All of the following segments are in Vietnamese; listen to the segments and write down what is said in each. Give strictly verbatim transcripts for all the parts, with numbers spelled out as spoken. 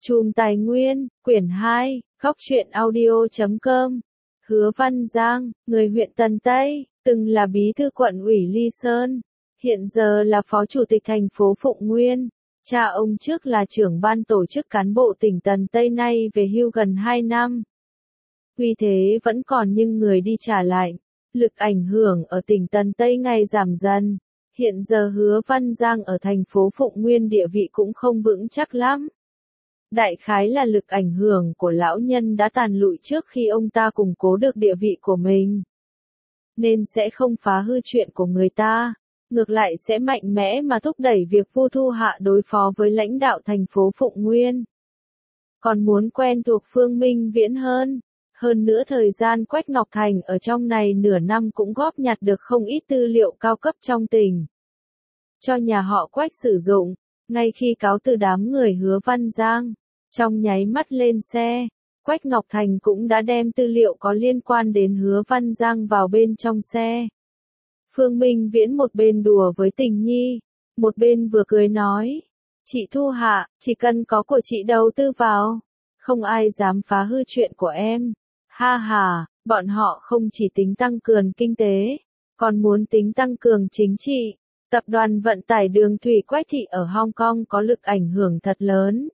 Chùm Tài Nguyên, quyển hai, góc truyện audio chấm com. Hứa Văn Giang, người huyện Tần Tây, từng là bí thư quận ủy Ly Sơn, hiện giờ là phó chủ tịch thành phố Phụng Nguyên. Cha ông trước là trưởng ban tổ chức cán bộ tỉnh Tần Tây, nay về hưu gần hai năm. Tuy thế vẫn còn nhưng người đi trả lại, lực ảnh hưởng ở tỉnh Tần Tây ngày giảm dần. Hiện giờ Hứa Văn Giang ở thành phố Phụng Nguyên địa vị cũng không vững chắc lắm. Đại khái là lực ảnh hưởng của lão nhân đã tàn lụi trước khi ông ta củng cố được địa vị của mình. Nên sẽ không phá hư chuyện của người ta, ngược lại sẽ mạnh mẽ mà thúc đẩy việc Vu Thu Hạ đối phó với lãnh đạo thành phố Phụng Nguyên. Còn muốn quen thuộc Phương Minh Viễn hơn. Hơn nữa thời gian Quách Ngọc Thành ở trong này nửa năm cũng góp nhặt được không ít tư liệu cao cấp trong tỉnh. Cho nhà họ Quách sử dụng, ngay khi cáo từ đám người Hứa Văn Giang, trong nháy mắt lên xe, Quách Ngọc Thành cũng đã đem tư liệu có liên quan đến Hứa Văn Giang vào bên trong xe. Phương Minh Viễn một bên đùa với Tình Nhi, một bên vừa cười nói, chị Thu Hạ, chỉ cần có của chị đầu tư vào, không ai dám phá hư chuyện của em. Ha ha, bọn họ không chỉ tính tăng cường kinh tế, còn muốn tính tăng cường chính trị. Tập đoàn vận tải đường thủy Quách Thị ở Hong Kong có lực ảnh hưởng thật lớn.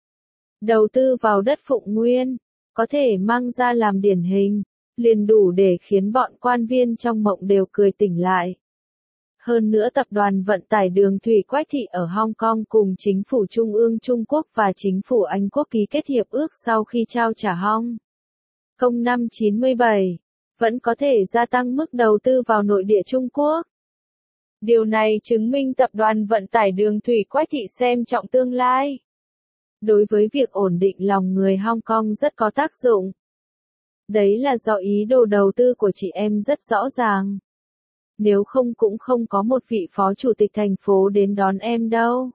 Đầu tư vào đất Phụng Nguyên, có thể mang ra làm điển hình, liền đủ để khiến bọn quan viên trong mộng đều cười tỉnh lại. Hơn nữa tập đoàn vận tải đường thủy Quách Thị ở Hong Kong cùng chính phủ Trung ương Trung Quốc và chính phủ Anh Quốc ký kết hiệp ước sau khi trao trả Hong Kong năm chín mươi bảy, vẫn có thể gia tăng mức đầu tư vào nội địa Trung Quốc. Điều này chứng minh tập đoàn vận tải đường thủy Quách Thị xem trọng tương lai. Đối với việc ổn định lòng người Hong Kong rất có tác dụng. Đấy là do ý đồ đầu tư của chị em rất rõ ràng. Nếu không cũng không có một vị phó chủ tịch thành phố đến đón em đâu.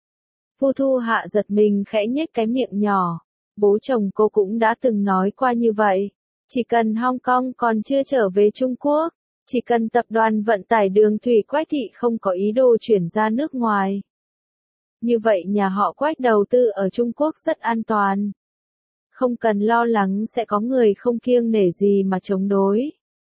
Vu Thu Hạ giật mình khẽ nhếch cái miệng nhỏ. Bố chồng cô cũng đã từng nói qua như vậy. Chỉ cần Hong Kong còn chưa trở về Trung Quốc, chỉ cần tập đoàn vận tải đường thủy Quách Thị không có ý đồ chuyển ra nước ngoài. Như vậy nhà họ Quách đầu tư ở Trung Quốc rất an toàn. Không cần lo lắng sẽ có người không kiêng nể gì mà chống đối.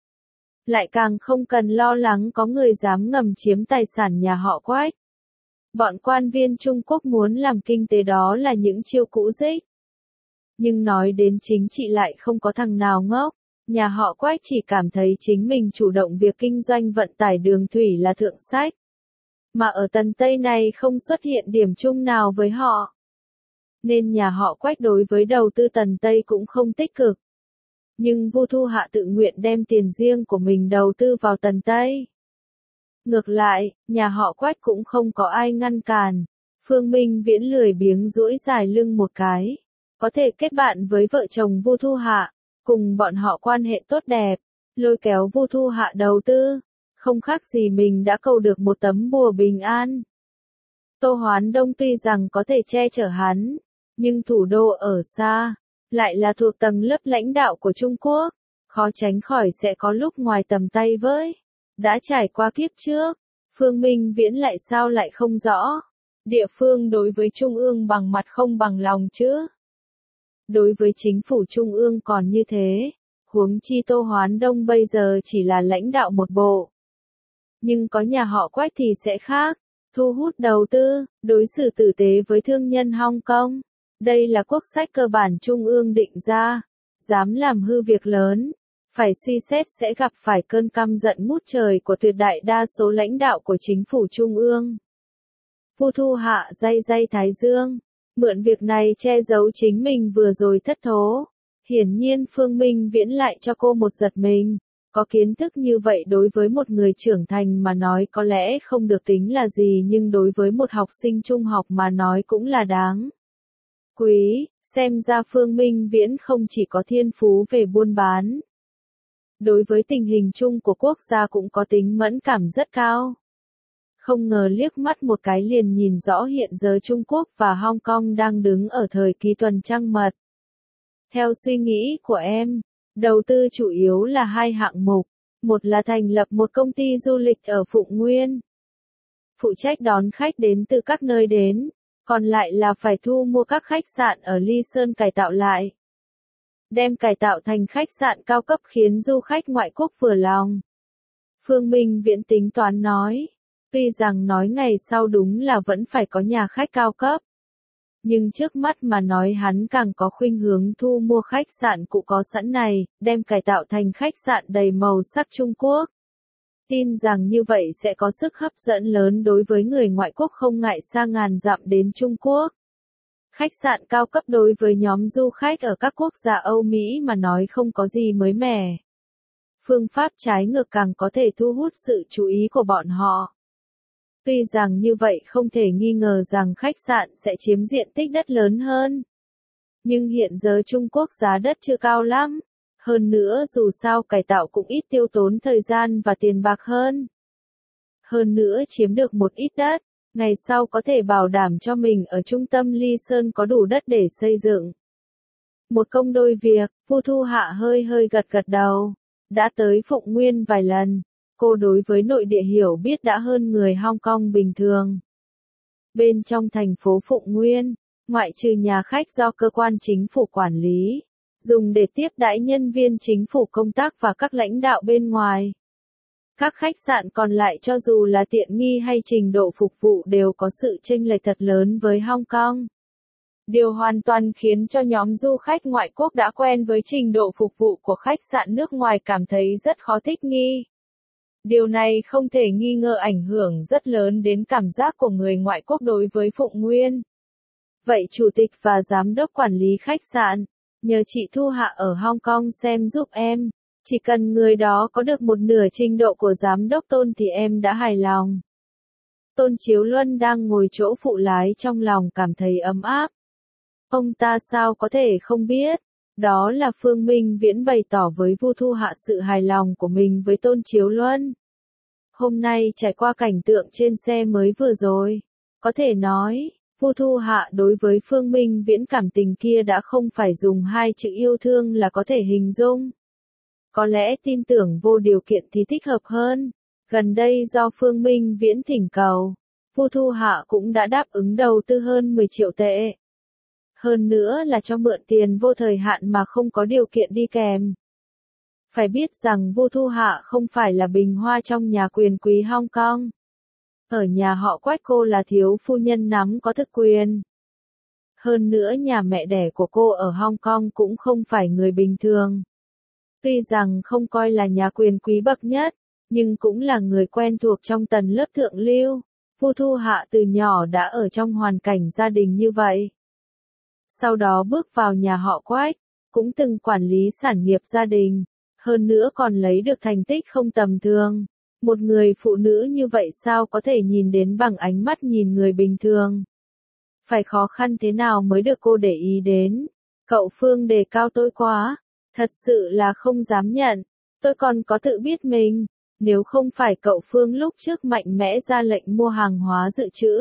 Lại càng không cần lo lắng có người dám ngầm chiếm tài sản nhà họ Quách. Bọn quan viên Trung Quốc muốn làm kinh tế đó là những chiêu cũ dích. Nhưng nói đến chính trị lại không có thằng nào ngốc. Nhà họ Quách chỉ cảm thấy chính mình chủ động việc kinh doanh vận tải đường thủy là thượng sách. Mà ở Tần Tây này không xuất hiện điểm chung nào với họ. Nên nhà họ Quách đối với đầu tư Tần Tây cũng không tích cực. Nhưng Vu Thu Hạ tự nguyện đem tiền riêng của mình đầu tư vào Tần Tây. Ngược lại, nhà họ Quách cũng không có ai ngăn cản. Phương Minh Viễn lười biếng duỗi dài lưng một cái. Có thể kết bạn với vợ chồng Vu Thu Hạ, cùng bọn họ quan hệ tốt đẹp, lôi kéo Vu Thu Hạ đầu tư. Không khác gì mình đã cầu được một tấm bùa bình an. Tô Hoán Đông tuy rằng có thể che chở hắn, nhưng thủ đô ở xa, lại là thuộc tầng lớp lãnh đạo của Trung Quốc, khó tránh khỏi sẽ có lúc ngoài tầm tay với. Đã trải qua kiếp trước, Phương Minh Viễn lại sao lại không rõ. Địa phương đối với Trung ương bằng mặt không bằng lòng chứ. Đối với chính phủ Trung ương còn như thế, huống chi Tô Hoán Đông bây giờ chỉ là lãnh đạo một bộ. Nhưng có nhà họ Quách thì sẽ khác, thu hút đầu tư, đối xử tử tế với thương nhân Hong Kong. Đây là quốc sách cơ bản Trung ương định ra, dám làm hư việc lớn, phải suy xét sẽ gặp phải cơn căm giận ngút trời của tuyệt đại đa số lãnh đạo của chính phủ Trung ương. Vu Thu Hạ day day thái dương, mượn việc này che giấu chính mình vừa rồi thất thố. Hiển nhiên Phương Minh Viễn lại cho cô một giật mình. Có kiến thức như vậy đối với một người trưởng thành mà nói có lẽ không được tính là gì, nhưng đối với một học sinh trung học mà nói cũng là đáng quý. Xem ra Phương Minh Viễn không chỉ có thiên phú về buôn bán. Đối với tình hình chung của quốc gia cũng có tính mẫn cảm rất cao. Không ngờ liếc mắt một cái liền nhìn rõ hiện giờ Trung Quốc và Hong Kong đang đứng ở thời kỳ tuần trăng mật. Theo suy nghĩ của em, đầu tư chủ yếu là hai hạng mục. Một là thành lập một công ty du lịch ở Phụng Nguyên, phụ trách đón khách đến từ các nơi đến. Còn lại là phải thu mua các khách sạn ở Ly Sơn cải tạo lại. Đem cải tạo thành khách sạn cao cấp khiến du khách ngoại quốc vừa lòng. Phương Minh Viễn tính toán nói. Tuy rằng nói ngày sau đúng là vẫn phải có nhà khách cao cấp. Nhưng trước mắt mà nói hắn càng có khuynh hướng thu mua khách sạn cũ có sẵn này, đem cải tạo thành khách sạn đầy màu sắc Trung Quốc. Tin rằng như vậy sẽ có sức hấp dẫn lớn đối với người ngoại quốc không ngại xa ngàn dặm đến Trung Quốc. Khách sạn cao cấp đối với nhóm du khách ở các quốc gia Âu Mỹ mà nói không có gì mới mẻ. Phương pháp trái ngược càng có thể thu hút sự chú ý của bọn họ. Tuy rằng như vậy không thể nghi ngờ rằng khách sạn sẽ chiếm diện tích đất lớn hơn. Nhưng hiện giờ Trung Quốc giá đất chưa cao lắm. Hơn nữa dù sao cải tạo cũng ít tiêu tốn thời gian và tiền bạc hơn. Hơn nữa chiếm được một ít đất, ngày sau có thể bảo đảm cho mình ở trung tâm Ly Sơn có đủ đất để xây dựng. Một công đôi việc, Vu Thu Hạ hơi hơi gật gật đầu. Đã tới Phụng Nguyên vài lần, cô đối với nội địa hiểu biết đã hơn người Hong Kong bình thường. Bên trong thành phố Phụng Nguyên, ngoại trừ nhà khách do cơ quan chính phủ quản lý, dùng để tiếp đãi nhân viên chính phủ công tác và các lãnh đạo bên ngoài. Các khách sạn còn lại cho dù là tiện nghi hay trình độ phục vụ đều có sự chênh lệch thật lớn với Hong Kong. Điều hoàn toàn khiến cho nhóm du khách ngoại quốc đã quen với trình độ phục vụ của khách sạn nước ngoài cảm thấy rất khó thích nghi. Điều này không thể nghi ngờ ảnh hưởng rất lớn đến cảm giác của người ngoại quốc đối với Phụng Nguyên. Vậy chủ tịch và giám đốc quản lý khách sạn, nhờ chị Thu Hạ ở Hong Kong xem giúp em, chỉ cần người đó có được một nửa trình độ của giám đốc Tôn thì em đã hài lòng. Tôn Chiếu Luân đang ngồi chỗ phụ lái trong lòng cảm thấy ấm áp. Ông ta sao có thể không biết, đó là Phương Minh Viễn bày tỏ với Vu Thu Hạ sự hài lòng của mình với Tôn Chiếu Luân. Hôm nay trải qua cảnh tượng trên xe mới vừa rồi, có thể nói, Vu Thu Hạ đối với Phương Minh Viễn cảm tình kia đã không phải dùng hai chữ yêu thương là có thể hình dung. Có lẽ tin tưởng vô điều kiện thì thích hợp hơn. Gần đây do Phương Minh Viễn thỉnh cầu, Vu Thu Hạ cũng đã đáp ứng đầu tư hơn mười triệu tệ. Hơn nữa là cho mượn tiền vô thời hạn mà không có điều kiện đi kèm. Phải biết rằng Vu Thu Hạ không phải là bình hoa trong nhà quyền quý Hong Kong. Ở nhà họ Quách cô là thiếu phu nhân nắm có thực quyền. Hơn nữa nhà mẹ đẻ của cô ở Hong Kong cũng không phải người bình thường. Tuy rằng không coi là nhà quyền quý bậc nhất, nhưng cũng là người quen thuộc trong tầng lớp thượng lưu. Vu Thu Hạ từ nhỏ đã ở trong hoàn cảnh gia đình như vậy. Sau đó bước vào nhà họ Quách, cũng từng quản lý sản nghiệp gia đình, hơn nữa còn lấy được thành tích không tầm thường. Một người phụ nữ như vậy sao có thể nhìn đến bằng ánh mắt nhìn người bình thường. Phải khó khăn thế nào mới được cô để ý đến. Cậu Phương đề cao tôi quá, thật sự là không dám nhận, tôi còn có tự biết mình, nếu không phải cậu Phương lúc trước mạnh mẽ ra lệnh mua hàng hóa dự trữ.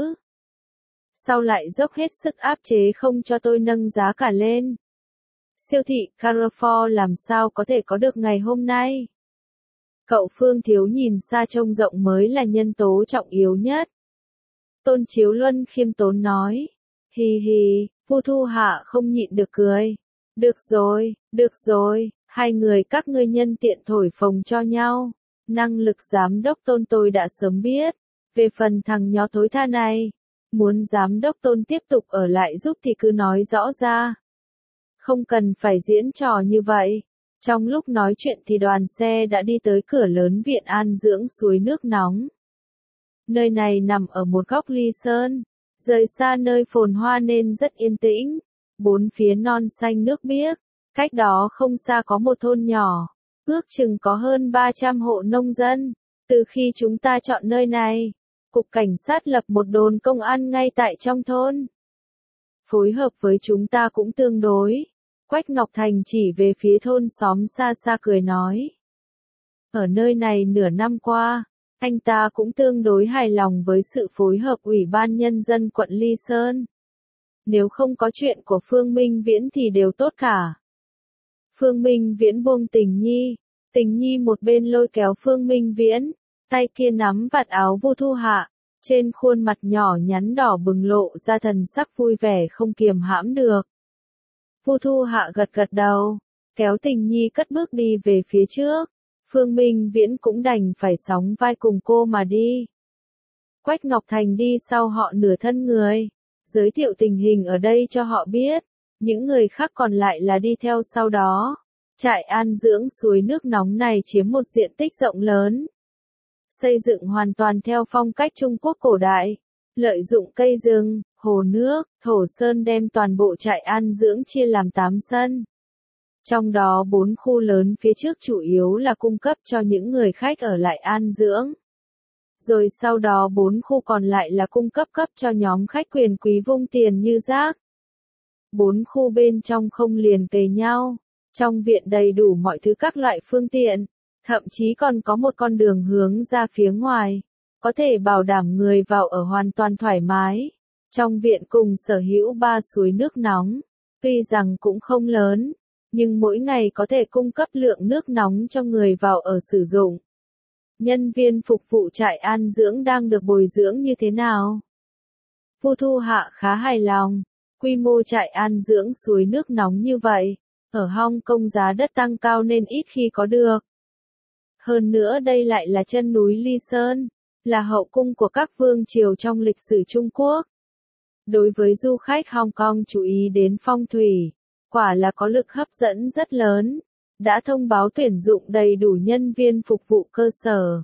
Sau lại dốc hết sức áp chế không cho tôi nâng giá cả lên. Siêu thị Carrefour làm sao có thể có được ngày hôm nay. Cậu Phương thiếu nhìn xa trông rộng mới là nhân tố trọng yếu nhất. Tôn Chiếu Luân khiêm tốn nói. Hì hì, Vu Thu Hạ không nhịn được cười. Được rồi, được rồi, hai người các ngươi nhân tiện thổi phồng cho nhau. Năng lực giám đốc Tôn tôi đã sớm biết. Về phần thằng nhó thối tha này, muốn giám đốc Tôn tiếp tục ở lại giúp thì cứ nói rõ ra. Không cần phải diễn trò như vậy. Trong lúc nói chuyện thì đoàn xe đã đi tới cửa lớn viện an dưỡng suối nước nóng. Nơi này nằm ở một góc Ly Sơn, rời xa nơi phồn hoa nên rất yên tĩnh. Bốn phía non xanh nước biếc, cách đó không xa có một thôn nhỏ, ước chừng có hơn ba trăm hộ nông dân. Từ khi chúng ta chọn nơi này, Cục Cảnh sát lập một đồn công an ngay tại trong thôn. Phối hợp với chúng ta cũng tương đối. Quách Ngọc Thành chỉ về phía thôn xóm xa xa cười nói. Ở nơi này nửa năm qua, anh ta cũng tương đối hài lòng với sự phối hợp Ủy ban Nhân dân quận Ly Sơn. Nếu không có chuyện của Phương Minh Viễn thì đều tốt cả. Phương Minh Viễn buông Tình Nhi, Tình Nhi một bên lôi kéo Phương Minh Viễn, tay kia nắm vạt áo Vu Thu Hạ, Trên khuôn mặt nhỏ nhắn đỏ bừng lộ ra thần sắc vui vẻ không kiềm hãm được. Vu Thu Hạ gật gật đầu, kéo Tình Nhi cất bước đi về phía trước. Phương Minh Viễn cũng đành phải sóng vai cùng cô mà đi. Quách Ngọc Thành đi sau họ nửa thân người, giới thiệu tình hình ở đây cho họ biết. Những người khác còn lại là đi theo sau đó. Trại an dưỡng suối nước nóng này chiếm một diện tích rộng lớn. Xây dựng hoàn toàn theo phong cách Trung Quốc cổ đại. Lợi dụng cây rừng, hồ nước, thổ sơn đem toàn bộ trại an dưỡng chia làm tám sân. Trong đó bốn khu lớn phía trước chủ yếu là cung cấp cho những người khách ở lại an dưỡng. Rồi sau đó bốn khu còn lại là cung cấp cấp cho nhóm khách quyền quý vung tiền như rác. Bốn khu bên trong không liền kề nhau. Trong viện đầy đủ mọi thứ các loại phương tiện. Thậm chí còn có một con đường hướng ra phía ngoài. Có thể bảo đảm người vào ở hoàn toàn thoải mái. Trong viện cùng sở hữu ba suối nước nóng. Tuy rằng cũng không lớn. Nhưng mỗi ngày có thể cung cấp lượng nước nóng cho người vào ở sử dụng. Nhân viên phục vụ trại an dưỡng đang được bồi dưỡng như thế nào? Vu Thu Hạ khá hài lòng. Quy mô trại an dưỡng suối nước nóng như vậy, ở Hong Kong giá đất tăng cao nên ít khi có được. Hơn nữa đây lại là chân núi Ly Sơn, là hậu cung của các vương triều trong lịch sử Trung Quốc. Đối với du khách Hong Kong chú ý đến phong thủy, quả là có lực hấp dẫn rất lớn. Đã thông báo tuyển dụng đầy đủ nhân viên phục vụ cơ sở.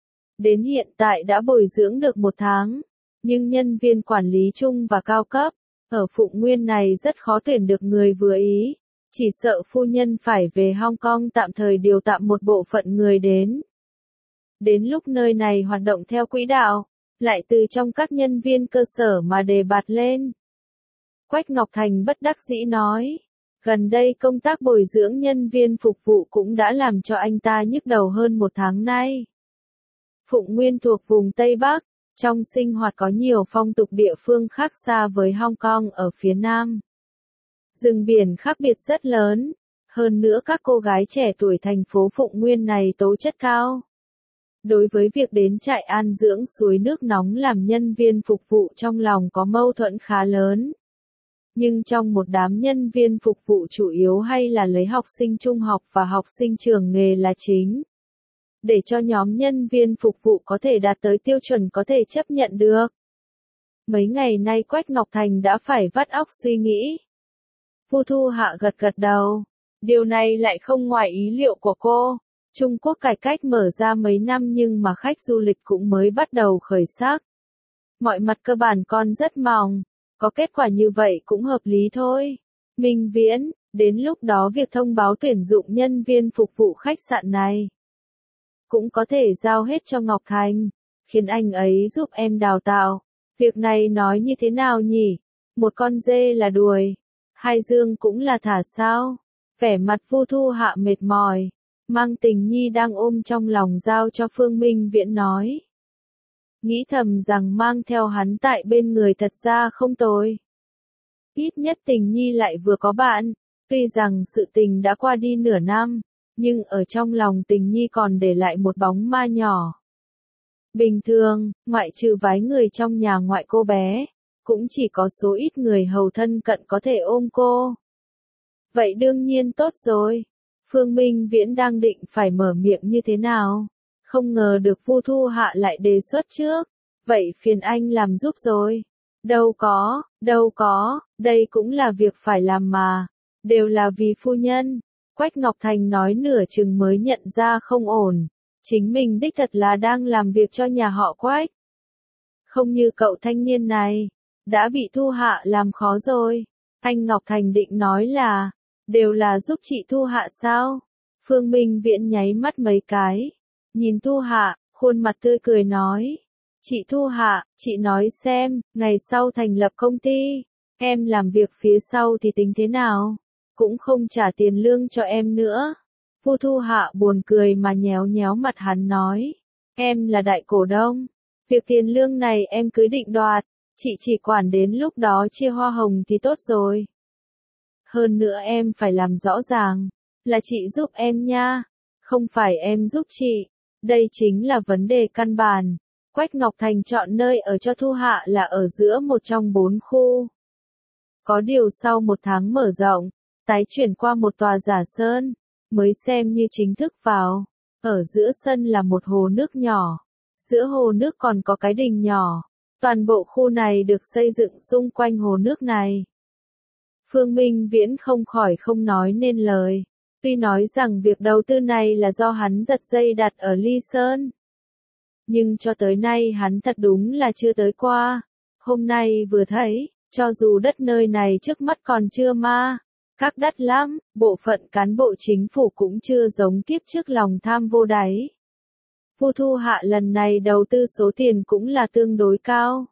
Đến hiện tại đã bồi dưỡng được một tháng, nhưng nhân viên quản lý chung và cao cấp, ở Phụng Nguyên này rất khó tuyển được người vừa ý. Chỉ sợ phu nhân phải về Hong Kong tạm thời điều tạm một bộ phận người đến. Đến lúc nơi này hoạt động theo quỹ đạo, lại từ trong các nhân viên cơ sở mà đề bạt lên. Quách Ngọc Thành bất đắc dĩ nói. Gần đây công tác bồi dưỡng nhân viên phục vụ cũng đã làm cho anh ta nhức đầu hơn một tháng nay. Phụng Nguyên thuộc vùng Tây Bắc, trong sinh hoạt có nhiều phong tục địa phương khác xa với Hong Kong ở phía Nam. Rừng biển khác biệt rất lớn, hơn nữa các cô gái trẻ tuổi thành phố Phụng Nguyên này tố chất cao. Đối với việc đến trại an dưỡng suối nước nóng làm nhân viên phục vụ trong lòng có mâu thuẫn khá lớn. Nhưng trong một đám nhân viên phục vụ chủ yếu hay là lấy học sinh trung học và học sinh trường nghề là chính. Để cho nhóm nhân viên phục vụ có thể đạt tới tiêu chuẩn có thể chấp nhận được. Mấy ngày nay Quách Ngọc Thành đã phải vắt óc suy nghĩ. Vu Thu Hạ gật gật đầu. Điều này lại không ngoài ý liệu của cô. Trung Quốc cải cách mở ra mấy năm nhưng mà khách du lịch cũng mới bắt đầu khởi sắc. Mọi mặt cơ bản còn rất mỏng. Có kết quả như vậy cũng hợp lý thôi. Minh Viễn, đến lúc đó việc thông báo tuyển dụng nhân viên phục vụ khách sạn này cũng có thể giao hết cho Ngọc Thành, khiến anh ấy giúp em đào tạo. Việc này nói như thế nào nhỉ? Một con dê là đuổi, hai dương cũng là thả sao? Vẻ mặt Vu Thu Hạ mệt mỏi, mang Tình Nhi đang ôm trong lòng giao cho Phương Minh Viễn nói. Nghĩ thầm rằng mang theo hắn tại bên người thật ra không tồi. Ít nhất Tình Nhi lại vừa có bạn, tuy rằng sự tình đã qua đi nửa năm, nhưng ở trong lòng Tình Nhi còn để lại một bóng ma nhỏ. Bình thường, ngoại trừ vài người trong nhà ngoại cô bé, cũng chỉ có số ít người hầu thân cận có thể ôm cô. Vậy đương nhiên tốt rồi. Phương Minh Viễn đang định phải mở miệng như thế nào, không ngờ được Vu Thu Hạ lại đề xuất trước. Vậy phiền anh làm giúp rồi. Đâu có, đâu có, đây cũng là việc phải làm mà. Đều là vì phu nhân. Quách Ngọc Thành nói nửa chừng mới nhận ra không ổn. Chính mình đích thật là đang làm việc cho nhà họ Quách. Không như cậu thanh niên này, đã bị Thu Hạ làm khó rồi. Anh Ngọc Thành định nói là, đều là giúp chị Thu Hạ sao? Phương Minh Viễn nháy mắt mấy cái. Nhìn Thu Hạ, khuôn mặt tươi cười nói. Chị Thu Hạ, chị nói xem, ngày sau thành lập công ty, em làm việc phía sau thì tính thế nào? Cũng không trả tiền lương cho em nữa. Vu Thu Hạ buồn cười mà nhéo nhéo mặt hắn nói. Em là đại cổ đông. Việc tiền lương này em cứ định đoạt. Chị chỉ quản đến lúc đó chia hoa hồng thì tốt rồi. Hơn nữa em phải làm rõ ràng. Là chị giúp em nha. Không phải em giúp chị. Đây chính là vấn đề căn bản. Quách Ngọc Thành chọn nơi ở cho Thu Hạ là ở giữa một trong bốn khu. Có điều sau một tháng mở rộng, tái chuyển qua một tòa giả sơn, mới xem như chính thức vào. Ở giữa sân là một hồ nước nhỏ. Giữa hồ nước còn có cái đình nhỏ. Toàn bộ khu này được xây dựng xung quanh hồ nước này. Phương Minh Viễn không khỏi không nói nên lời. Tuy nói rằng việc đầu tư này là do hắn giật dây đặt ở Ly Sơn. Nhưng cho tới nay hắn thật đúng là chưa tới qua. Hôm nay vừa thấy, cho dù đất nơi này trước mắt còn chưa ma, các đắt lắm, bộ phận cán bộ chính phủ cũng chưa giống kiếp trước lòng tham vô đáy. Vu Thu Hạ lần này đầu tư số tiền cũng là tương đối cao.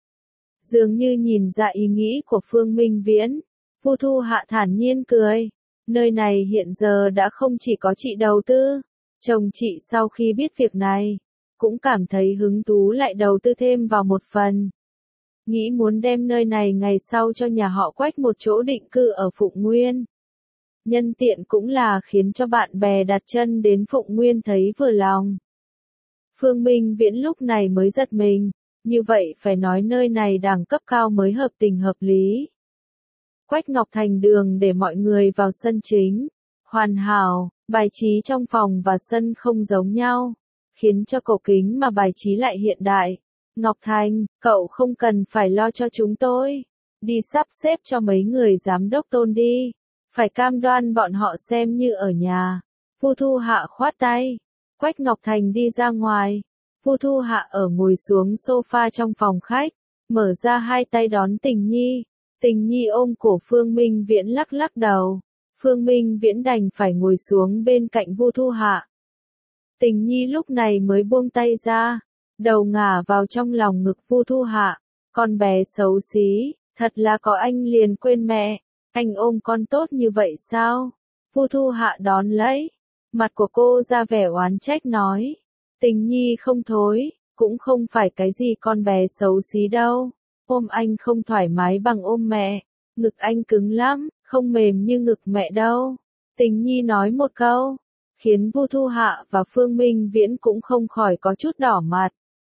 Dường như nhìn ra ý nghĩ của Phương Minh Viễn, Vu Thu Hạ thản nhiên cười. Nơi này hiện giờ đã không chỉ có chị đầu tư, chồng chị sau khi biết việc này, cũng cảm thấy hứng thú lại đầu tư thêm vào một phần. Nghĩ muốn đem nơi này ngày sau cho nhà họ Quách một chỗ định cư ở Phụng Nguyên. Nhân tiện cũng là khiến cho bạn bè đặt chân đến Phụng Nguyên thấy vừa lòng. Phương Minh Viễn lúc này mới giật mình, như vậy phải nói nơi này đẳng cấp cao mới hợp tình hợp lý. Quách Ngọc Thành đường để mọi người vào sân chính, hoàn hảo, bài trí trong phòng và sân không giống nhau, khiến cho cổ kính mà bài trí lại hiện đại. Ngọc Thành, cậu không cần phải lo cho chúng tôi, đi sắp xếp cho mấy người giám đốc Tôn đi, phải cam đoan bọn họ xem như ở nhà. Vu Thu Hạ khoát tay, Quách Ngọc Thành đi ra ngoài, Vu Thu Hạ ở ngồi xuống sofa trong phòng khách, mở ra hai tay đón Tình Nhi. Tình Nhi ôm cổ Phương Minh Viễn lắc lắc đầu, Phương Minh Viễn đành phải ngồi xuống bên cạnh Vu Thu Hạ. Tình Nhi lúc này mới buông tay ra, đầu ngả vào trong lòng ngực Vu Thu Hạ, con bé xấu xí, thật là có anh liền quên mẹ, anh ôm con tốt như vậy sao? Vu Thu Hạ đón lấy, mặt của cô ra vẻ oán trách nói, Tình Nhi không thối, cũng không phải cái gì con bé xấu xí đâu. Ôm anh không thoải mái bằng ôm mẹ, ngực anh cứng lắm, không mềm như ngực mẹ đâu. Tình Nhi nói một câu, khiến Vu Thu Hạ và Phương Minh Viễn cũng không khỏi có chút đỏ mặt.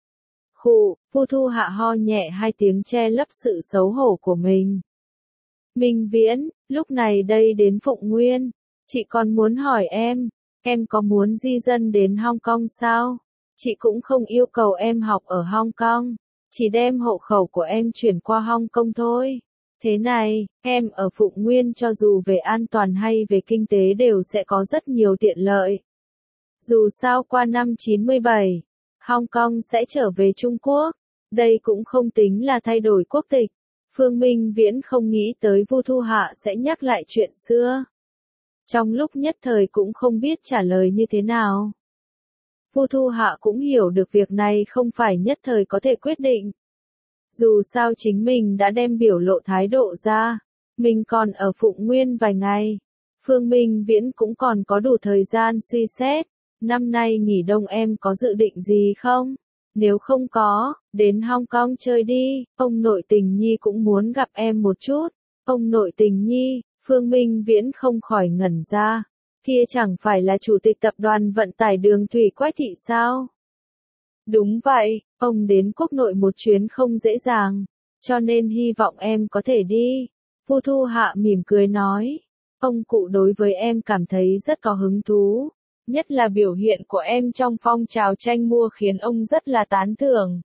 Khụ, Vu Thu Hạ ho nhẹ hai tiếng che lấp sự xấu hổ của mình. Minh Viễn, lúc này đây đến Phụng Nguyên, chị còn muốn hỏi em, em có muốn di dân đến Hong Kong sao? Chị cũng không yêu cầu em học ở Hong Kong. Chỉ đem hộ khẩu của em chuyển qua Hong Kong thôi. Thế này, em ở Phụng Nguyên cho dù về an toàn hay về kinh tế đều sẽ có rất nhiều tiện lợi. Dù sao qua năm chín mươi bảy, Hong Kong sẽ trở về Trung Quốc. Đây cũng không tính là thay đổi quốc tịch. Phương Minh Viễn không nghĩ tới Vu Thu Hạ sẽ nhắc lại chuyện xưa. Trong lúc nhất thời cũng không biết trả lời như thế nào. Vu Thu Hạ cũng hiểu được việc này không phải nhất thời có thể quyết định. Dù sao chính mình đã đem biểu lộ thái độ ra, mình còn ở Phụng Nguyên vài ngày. Phương Minh Viễn cũng còn có đủ thời gian suy xét. Năm nay nghỉ đông em có dự định gì không? Nếu không có, đến Hong Kong chơi đi, ông nội Tình Nhi cũng muốn gặp em một chút. Ông nội Tình Nhi, Phương Minh Viễn không khỏi ngẩn ra. Kia chẳng phải là chủ tịch tập đoàn vận tải đường thủy Quách Thị sao? Đúng vậy, ông đến quốc nội một chuyến không dễ dàng, cho nên hy vọng em có thể đi. Vu Thu Hạ mỉm cười nói, ông cụ đối với em cảm thấy rất có hứng thú, nhất là biểu hiện của em trong phong trào tranh mua khiến ông rất là tán thưởng.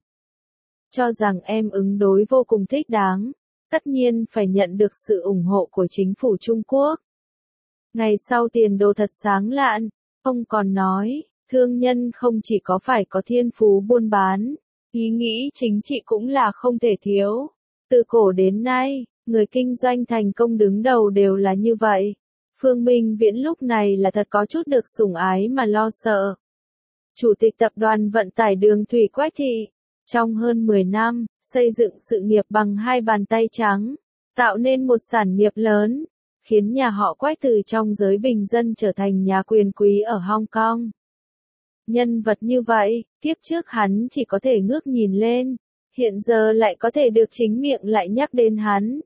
Cho rằng em ứng đối vô cùng thích đáng, tất nhiên phải nhận được sự ủng hộ của chính phủ Trung Quốc. Ngày sau tiền đồ thật sáng lạn, ông còn nói, thương nhân không chỉ có phải có thiên phú buôn bán, ý nghĩ chính trị cũng là không thể thiếu. Từ cổ đến nay, người kinh doanh thành công đứng đầu đều là như vậy. Phương Minh Viễn lúc này là thật có chút được sủng ái mà lo sợ. Chủ tịch tập đoàn vận tải đường thủy Quách Thị, trong hơn mười năm, xây dựng sự nghiệp bằng hai bàn tay trắng, tạo nên một sản nghiệp lớn, khiến nhà họ Quách từ trong giới bình dân trở thành nhà quyền quý ở Hong Kong. Nhân vật như vậy, kiếp trước hắn chỉ có thể ngước nhìn lên, hiện giờ lại có thể được chính miệng lại nhắc đến hắn.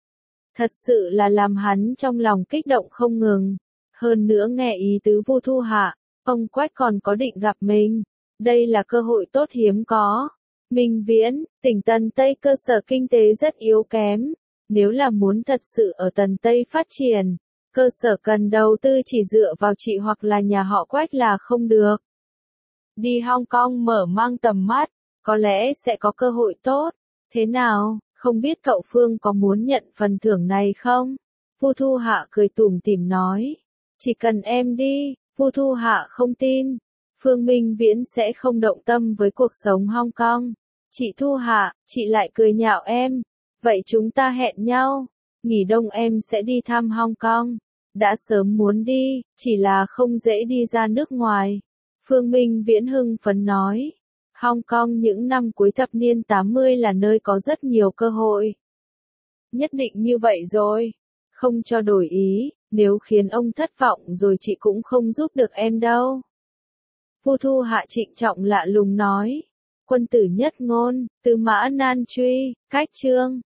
Thật sự là làm hắn trong lòng kích động không ngừng. Hơn nữa nghe ý tứ Vu Thu Hạ, ông Quách còn có định gặp mình. Đây là cơ hội tốt hiếm có. Minh Viễn, tỉnh Tần Tây cơ sở kinh tế rất yếu kém. Nếu là muốn thật sự ở Tần Tây phát triển, cơ sở cần đầu tư chỉ dựa vào chị hoặc là nhà họ Quách là không được. Đi Hong Kong mở mang tầm mắt, có lẽ sẽ có cơ hội tốt. Thế nào, không biết cậu Phương có muốn nhận phần thưởng này không? Vu Thu Hạ cười tủm tỉm nói. Chỉ cần em đi, Vu Thu Hạ không tin. Phương Minh Viễn sẽ không động tâm với cuộc sống Hong Kong. Chị Thu Hạ, chị lại cười nhạo em. Vậy chúng ta hẹn nhau. Nghỉ đông em sẽ đi thăm Hong Kong. Đã sớm muốn đi, chỉ là không dễ đi ra nước ngoài. Phương Minh Viễn hưng phấn nói. Hong Kong những năm cuối thập niên tám mươi là nơi có rất nhiều cơ hội. Nhất định như vậy rồi. Không cho đổi ý, nếu khiến ông thất vọng rồi chị cũng không giúp được em đâu. Vu Thu Hạ trịnh trọng lạ lùng nói. Quân tử nhất ngôn, tư mã nan truy, cách chương.